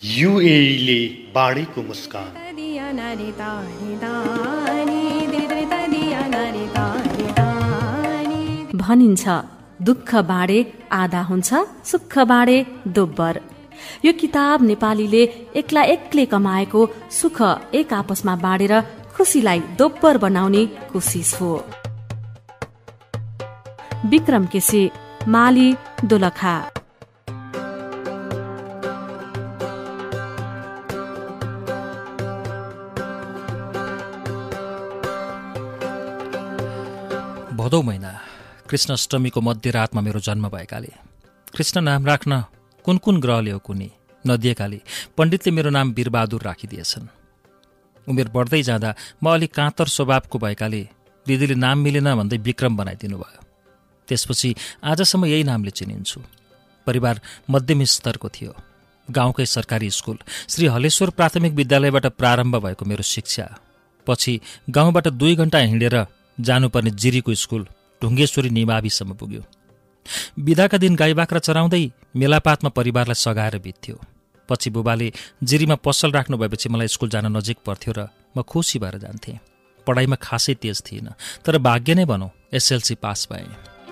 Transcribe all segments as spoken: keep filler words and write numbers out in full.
युएईले बाढीको मुस्कान। भनिन्छ दुःख बाँडे आधा हुन्छ, सुख बाँडे दोब्बर। यो किताब नेपालीले एक्ला एक्लै कमाएको सुख एक आपसमा बाँडेर खुसीलाई दोब्बर बनाउने कोसिस हो। विक्रम केसी, माली, दोलखा। भदौ महिना कृष्ण अष्टमीको मध्यरातमा मेरो जन्म भएकाले कृष्ण नाम राख्न कुन कुन ग्रहले हो कुनी नदिएकाले पण्डितले मेरो नाम वीरबहादुर राखिदिएछन्। उमेर बढ्दै जाँदा म अलिक काँतर स्वभावको भएकाले दिदीले नाम मिलेन भन्दै विक्रम बनाइदिनु भयो। त्यसपछि आजसम्म यही नामले चिनिन्छु। परिवार मध्यम स्तरको थियो। गाउँकै सरकारी स्कुल श्री हलेश्वर प्राथमिक विद्यालयबाट प्रारम्भ भएको मेरो शिक्षा पछि गाउँबाट दुई घण्टा हिँडेर जानुपर्ने जिरीको स्कुल ढुङ्गेश्वरी निमाविसम्म पुग्यो। बिदाका दिन गाई बाख्रा चराउँदै मेलापातमा परिवारलाई सघाएर बित्थ्यो। पछि बुबाले जिरीमा पसल राख्नु भएपछि मलाई स्कुल जान नजिक पर्थ्यो र म खुसी भएर जान्थेँ। पढाइमा खासै तेज थिइनँ, तर भाग्य नै भनौँ एसएलसी पास भएँ।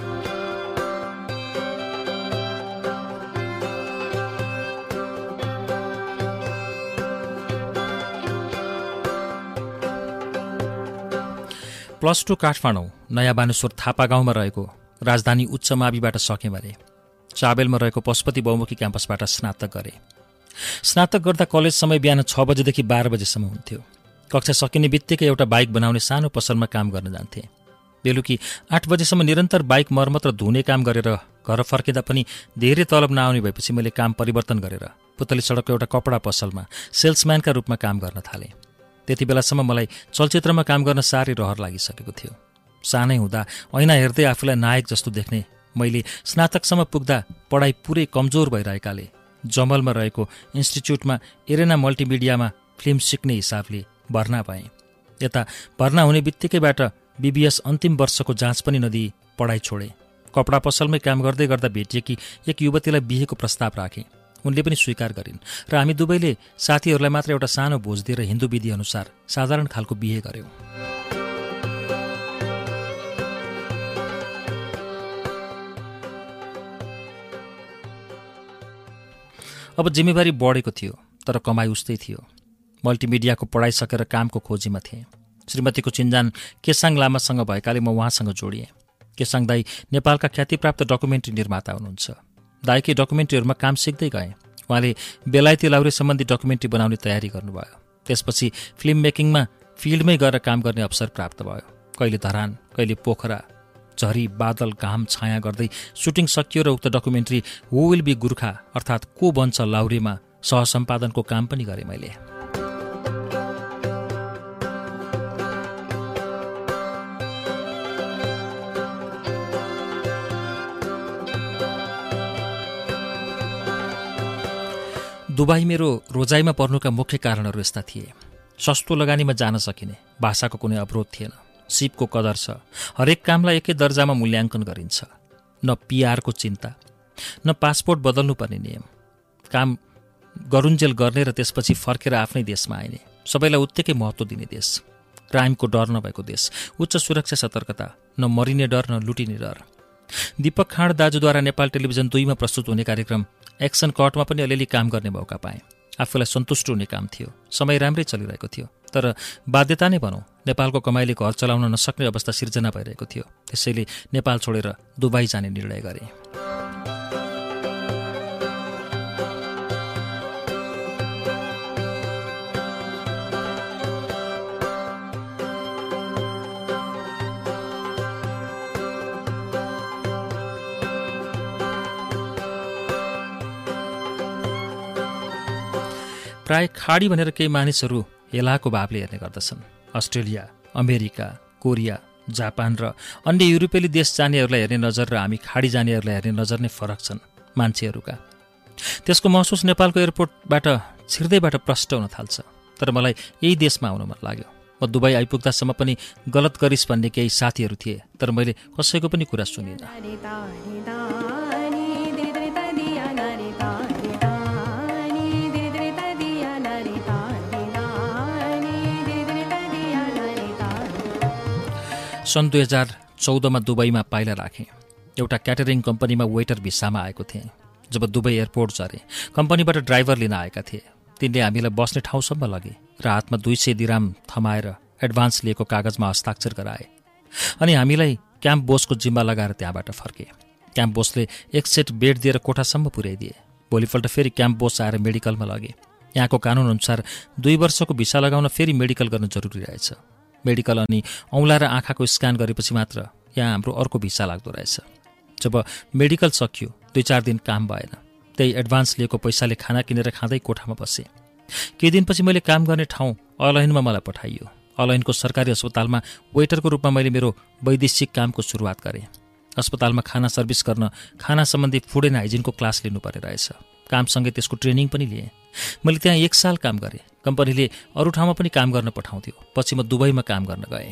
प्लस टू काठमाडौँ नयाँ बानेश्वर थापा गाउँमा रहेको राजधानी उच्च माविबाट सकेँ भने चाबेलमा रहेको पशुपति बहुमुखी क्याम्पसबाट स्नातक गरेँ। स्नातक गर्दा कलेज समय बिहान छ बजेदेखि बाह्र बजेसम्म हुन्थ्यो। कक्षा सकिने बित्तिकै एउटा बाइक बनाउने सानो पसलमा काम गर्न जान्थेँ। बेलुकी आठ बजेसम्म निरन्तर बाइक मर्मत र धुने काम गरेर घर फर्किँदा पनि धेरै तलब नआउने भएपछि मैले काम परिवर्तन गरेर पुतली सडकको एउटा कपडा पसलमा सेल्सम्यानका रूपमा काम गर्न थालेँ। त्यति बेलासम्म मलाई चलचित्रमा काम गर्न साह्रै रहर लागिसकेको थियो। सानै हुँदा ऐना हेर्दै आफूलाई नायक जस्तो देख्ने मैले स्नातकसम्म पुग्दा पढाइ पुरै कमजोर भइरहेकाले जमलमा रहेको इन्स्टिच्युटमा एरेना मल्टिमिडियामा फिल्म सिक्ने हिसाबले भर्ना भएँ। यता भर्ना हुने बित्तिकैबाट बीबीएस अन्तिम वर्षको जाँच पनि नदिई पढाइ छोडेँ। कपडा पसलमै काम गर्दै गर्दा भेटिएकी एक युवतीलाई बिहेको प्रस्ताव राखेँ। उनले पनि स्वीकार गरिन् र हामी दुवैले साथीहरूलाई मात्र एउटा सानो भोज दिएर हिन्दू विधि अनुसार साधारण खालको बिहे गर्यौँ। अब जिम्मेवारी बढेको थियो, तर कमाइ उस्तै थियो। मल्टिमिडियाको पढाइ सकेर कामको खोजीमा थिएँ। श्रीमतीको चिन्जान केसाङ लामासँग भएकाले म उहाँसँग जोडिएँ। केसाङ दाई नेपालका ख्यातिप्राप्त डकुमेन्ट्री निर्माता हुनुहुन्छ। दाइकै डकुमेन्ट्रीहरूमा काम सिक्दै गएँ। उहाँले बेलायती लाउरे सम्बन्धी डकुमेन्ट्री बनाउने तयारी गर्नुभयो। त्यसपछि फिल्म मेकिङमा फिल्डमै गएर काम गर्ने अवसर प्राप्त भयो। कहिले धरान, कहिले पोखरा, झरी, बादल, घाम, छाया गर्दै सुटिङ सकियो र उक्त documentary who will be Gorkha अर्थात् को बन्छ लाउरेमा सहसम्पादनको काम पनि गरेँ मैले। दुबई मेरो रोजाइमा पर्नुका मुख्य कारणहरू यस्ता थिए। सस्तो लगानीमा जान सकिने, भाषाको कुनै अवरोध थिएन, सिपको कदर छ, हरेक कामलाई एकै दर्जामा मूल्याङ्कन गरिन्छ, न पिआरको चिन्ता, न पासपोर्ट बदल्नुपर्ने नियम, काम गरुन्जेल गर्ने र त्यसपछि फर्केर आफ्नै देशमा आइने, सबैलाई उत्तिकै महत्त्व दिने देश, क्राइमको डर नभएको देश, उच्च सुरक्षा सतर्कता, न मरिने डर न लुटिने डर। दीपक खाँड दाजुद्वारा नेपाल टेलिभिजन दुईमा प्रस्तुत हुने कार्यक्रम एक्सन कटमा पनि अलिअलि काम गर्ने मौका पाएँ। आफूलाई सन्तुष्ट हुने काम थियो। समय राम्रै चलिरहेको थियो, तर बाध्यता नै भनौँ नेपालको कमाइले घर चलाउन नसक्ने अवस्था सिर्जना भइरहेको थियो। त्यसैले नेपाल छोडेर दुबई जाने निर्णय गरेँ। प्राय खाडी भनेर केही मानिसहरू हेलाको भावले हेर्ने गर्दछन्। अस्ट्रेलिया, अमेरिका, कोरिया, जापान र अन्य युरोपेली देश जानेहरूलाई हेर्ने नजर र हामी खाडी जानेहरूलाई हेर्ने नजर नै फरक छन् मान्छेहरूका। त्यसको महसुस नेपालको एयरपोर्टबाट छिर्दैबाट प्रष्ट हुन थाल्छ। तर मलाई यही देशमा आउन मन लाग्यो। म दुबई आइपुग्दासम्म पनि गलत गरिस् भन्ने केही साथीहरू थिए, तर मैले कसैको पनि कुरा सुनिनँ। सन् दुई हजार चौधमा दुबईमा पाइला राखेँ। एउटा क्याटरिङ कम्पनीमा वेटर भिसामा आएको थिएँ। जब दुबई एयरपोर्ट झरेँ, कम्पनीबाट ड्राइभर लिन आएका थिए। तिनले हामीलाई बस्ने ठाउँसम्म लगे र हातमा दुई सय दिराम थमाएर एडभान्स लिएको कागजमा हस्ताक्षर गराए अनि हामीलाई क्याम्प बोसको जिम्मा लगाएर त्यहाँबाट फर्के। क्याम्प बोसले एक सेट बेड दिएर कोठासम्म पुर्याइदिए। भोलिपल्ट फेरि क्याम्प बोस आएर मेडिकलमा लगे। यहाँको कानुनअनुसार दुई वर्षको भिसा लगाउन फेरि मेडिकल गर्न जरुरी रहेछ। मेडिकल अनि औँला र आँखाको स्क्यान गरेपछि मात्र यहाँ हाम्रो अर्को भिसा लाग्दो रहेछ। जब मेडिकल सकियो, दुई चार दिन काम भएन। त्यही एडभान्स लिएको पैसाले खाना किनेर खाँदै कोठामा बसेँ। केही दिनपछि मैले काम गर्ने ठाउँ अलैनमा मलाई पठाइयो। अलैनको सरकारी अस्पतालमा वेटरको रूपमा मैले मेरो वैदेशिक कामको सुरुवात गरेँ। अस्पतालमा खाना सर्भिस गर्न खाना सम्बन्धी फुड एन्ड हाइजिनको क्लास लिनुपर्ने रहेछ। कामसँगै त्यसको ट्रेनिङ पनि लिएँ। मैले त्यहाँ एक साल काम गरेँ। कम्पनीले अरू ठाउँमा पनि काम गर्न पठाउँथ्यो। पछि म दुबईमा काम गर्न गएँ।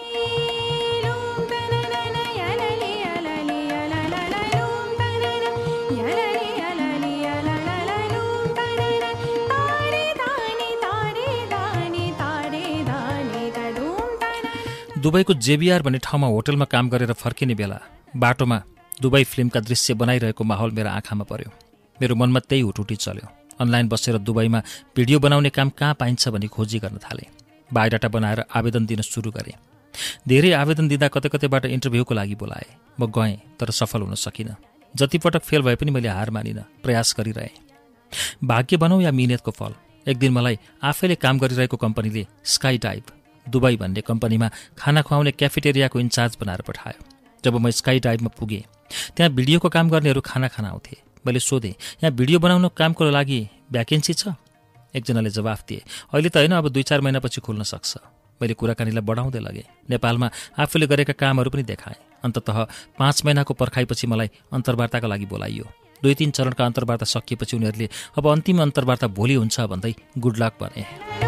दुबईको जेबिआर भन्ने ठाउँमा होटलमा काम गरेर फर्किने बेला बाटोमा दुबई फिल्मका दृश्य बनाइरहेको माहौल मेरो आँखामा पर्यो। मेरो मनमा त्यही हुटुटी चल्यो। अनलाइन बसेर दुबईमा भिडियो बनाउने काम कहाँ पाइन्छ भनी खोजी गर्न थालेँ। बायोडाटा बनाएर आवेदन दिन सुरु गरेँ। धेरै आवेदन दिँदा कतै कतैबाट इन्टरभ्यूको लागि बोलाए। म गएँ, तर सफल हुन सकिनँ। जतिपटक फेल भए पनि मैले हार मानिनँ, प्रयास गरिरहेँ। भाग्य भनौँ या मिहिनेतको फल, एक दिन मलाई आफैले काम गरिरहेको कम्पनीले स्काई डाइभ दुबई भन्ने कम्पनीमा खाना खुवाउने क्याफेटेरियाको इन्चार्ज बनाएर पठायो। जब म स्काई डाइभमा पुगेँ, त्यहाँ भिडियोको काम गर्नेहरू खाना खान आउँथे। मैले सोधेँ, यहाँ भिडियो बनाउनु कामको लागि भ्याकेन्सी छ? एकजनाले जवाफ दिए, अहिले त होइन, अब दुई चार महिनापछि खुल्न सक्छ। मैले कुराकानीलाई बढाउँदै लगेँ। नेपालमा आफूले गरेका कामहरू पनि देखाएँ। अन्ततः पाँच महिनाको पर्खाइपछि मलाई अन्तर्वार्ताका लागि बोलाइयो। दुई तीन चरणका अन्तर्वार्ता सकिएपछि उनीहरूले अब अन्तिम अन्तर्वार्ता भोलि हुन्छ भन्दै गुड लक भने।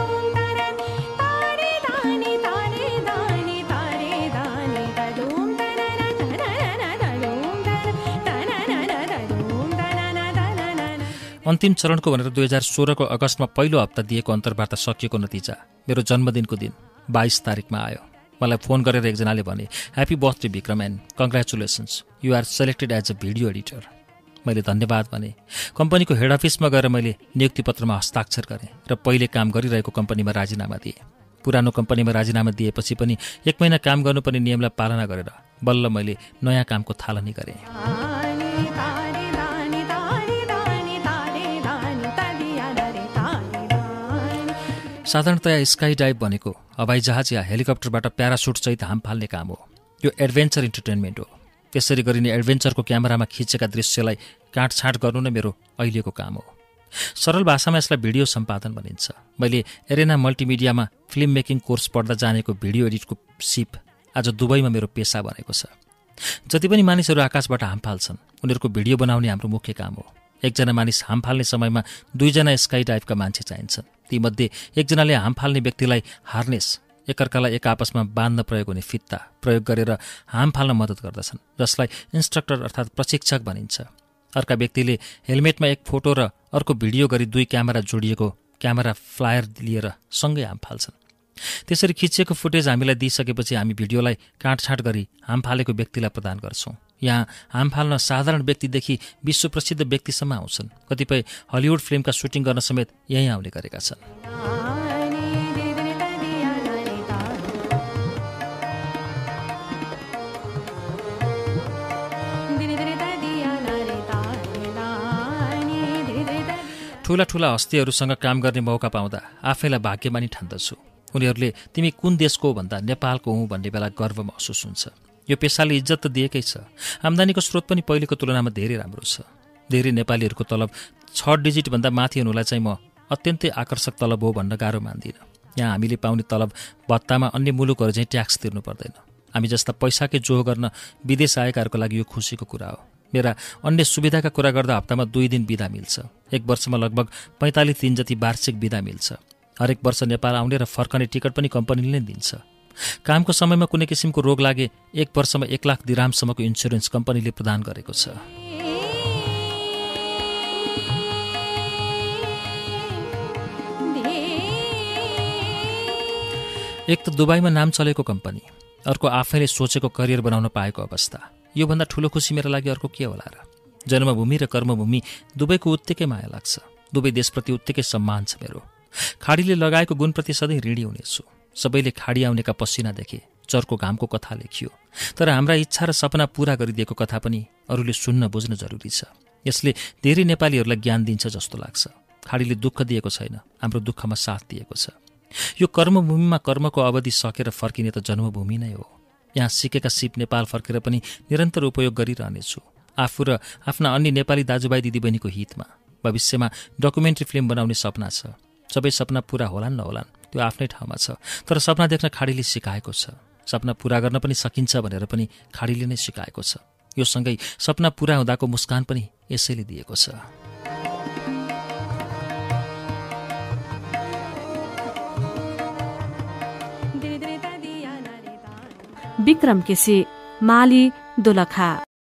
अन्तिम चरणको भनेर दुई हजार सोह्रको अगस्तमा पहिलो हप्ता दिएको अन्तर्वार्ता सकिएको नतिजा मेरो जन्मदिनको दिन बाइस तारिकमा आयो। मलाई फोन गरेर एकजनाले भने, happy birthday Bikram and congratulations, you are selected as a video editor. मैले धन्यवाद भने। कम्पनीको हेड अफिसमा गएर मैले नियुक्ति पत्रमा हस्ताक्षर गरेँ र पहिले काम गरिरहेको कम्पनीमा राजीनामा दिएँ। पुरानो कम्पनीमा राजीनामा दिएपछि पनि एक महिना काम गर्नुपर्ने नियमलाई पालना गरेर बल्ल मैले नयाँ कामको थालनी गरेँ। साधारणतया स्काई डाइभ भनेको हवाईजहाज या हेलिकप्टरबाट प्यारासुटसहित हाम फाल्ने काम हो। यो एडभेन्चर इन्टरटेनमेन्ट हो। त्यसरी गरिने एडभेन्चरको क्यामेरामा खिचेका दृश्यलाई काटछाँट गर्नु नै मेरो अहिलेको काम हो। सरल भाषामा यसलाई भिडियो सम्पादन भनिन्छ। मैले एरेना मल्टिमिडियामा फिल्म मेकिङ कोर्स पढ्दा जानेको भिडियो एडिटको सिप आज दुबईमा मेरो पेसा बनेको छ। जति पनि मानिसहरू आकाशबाट हाम फाल्छन्, उनीहरूको भिडियो बनाउने हाम्रो मुख्य काम हो। एकजना मानिस हाम फाल्ने समयमा दुईजना स्काई डाइभका मान्छे चाहिन्छन्। तीमध्ये एकजनाले हाम फाल्ने व्यक्तिलाई हार्नेस, एकअर्कालाई एक आपसमा बाँध्न प्रयोग हुने फित्ता प्रयोग गरेर हाम फाल्न मद्दत गर्दछन्, जसलाई इन्स्ट्रक्टर अर्थात् प्रशिक्षक भनिन्छ। अर्का व्यक्तिले हेलमेटमा एक फोटो र अर्को भिडियो गरी दुई क्यामेरा जोडिएको क्यामेरा फ्लायर लिएर सँगै हाम फाल्छन्। त्यसरी खिचिएको फुटेज हामीलाई दिइसकेपछि हामी भिडियोलाई काटछाँट गरी हाम फालेको व्यक्तिलाई प्रदान गर्छौँ। यहाँ हाम फाल्न साधारण व्यक्तिदेखि विश्व प्रसिद्ध व्यक्तिसम्म आउँछन्। कतिपय हलिउड फिल्मका सुटिङ गर्न समेत यहीँ आउने गरेका छन्। ठुला ठुला हस्तीहरूसँग काम गर्ने मौका पाउँदा आफैलाई भाग्यमानी ठान्दछु। उनीहरूले तिमी कुन देशको हो भन्दा नेपालको हुँ भन्ने बेला गर्व महसुस हुन्छ। यो पेसाले इज्जत त दिएकै छ। आम्दानीको स्रोत पनि पहिलेको तुलनामा धेरै राम्रो छ। धेरै नेपालीहरूको तलब छ डिजिटभन्दा माथि हुनुलाई चाहिँ म अत्यन्तै आकर्षक तलब हो भन्न गाह्रो मान्दिनँ। यहाँ हामीले पाउने तलब भत्तामा अन्य मुलुकहरू चाहिँ ट्याक्स तिर्नु पर्दैन। हामी जस्ता पैसाकै जोह गर्न विदेश आएकाहरूको लागि यो खुसीको कुरा हो। मेरा अन्य सुविधाका कुरा गर्दा हप्तामा दुई दिन बिदा मिल्छ। एक वर्षमा लगभग पैँतालिस दिन जति वार्षिक बिदा मिल्छ। हरेक वर्ष नेपाल आउने र फर्कने टिकट पनि कम्पनीले नै दिन्छ। कामको समयमा कुनै किसिमको रोग लागे एक वर्षमा एक लाख दिरामसम्मको इन्सुरेन्स कम्पनीले प्रदान गरेको छ। एक त दुबईमा नाम चलेको कम्पनी, अर्को आफैले सोचेको करियर बनाउन पाएको अवस्था। योभन्दा ठूलो खुसी मेरो लागि अर्को के होला र? जन्मभूमि र कर्मभूमि दुवैको उत्तिकै माया लाग्छ। दुवै देशप्रति उत्तिकै सम्मान छ मेरो। खाडीले लगाएको गुणप्रति सधैँ ऋणी हुनेछु। सबैले खाडी आउनेका पसिना देखे, चर्को घामको कथा लेखियो, तर हाम्रा इच्छा र सपना पूरा गरिदिएको कथा पनि अरूले सुन्न बुझ्न जरुरी छ। यसले धेरै नेपालीहरूलाई ज्ञान दिन्छ जस्तो लाग्छ। खाडीले दुःख दिएको छैन, हाम्रो दुःखमा साथ दिएको छ। यो कर्मभूमिमा कर्मको अवधि सकेर फर्किने त जन्मभूमि नै हो। यहाँ सिकेका सिप नेपाल फर्केर पनि निरन्तर उपयोग गरिरहनेछु, आफू र आफ्ना अन्य नेपाली दाजुभाइ दिदीबहिनीको हितमा। भविष्यमा डकुमेन्ट्री फिल्म बनाउने सपना छ। सबै सपना पूरा होलान् नहोलान् त्यो आफ्नै ठाउँमा छ, तर सपना देख्न खाडीले सिकाएको छ। सपना पूरा गर्न पनि सकिन्छ भनेर पनि खाडीले नै सिकाएको छ। यो सँगै सपना पूरा हुँदाको मुस्कान पनि यसैले दिएको छ। विक्रम केसी, माली दोलखा।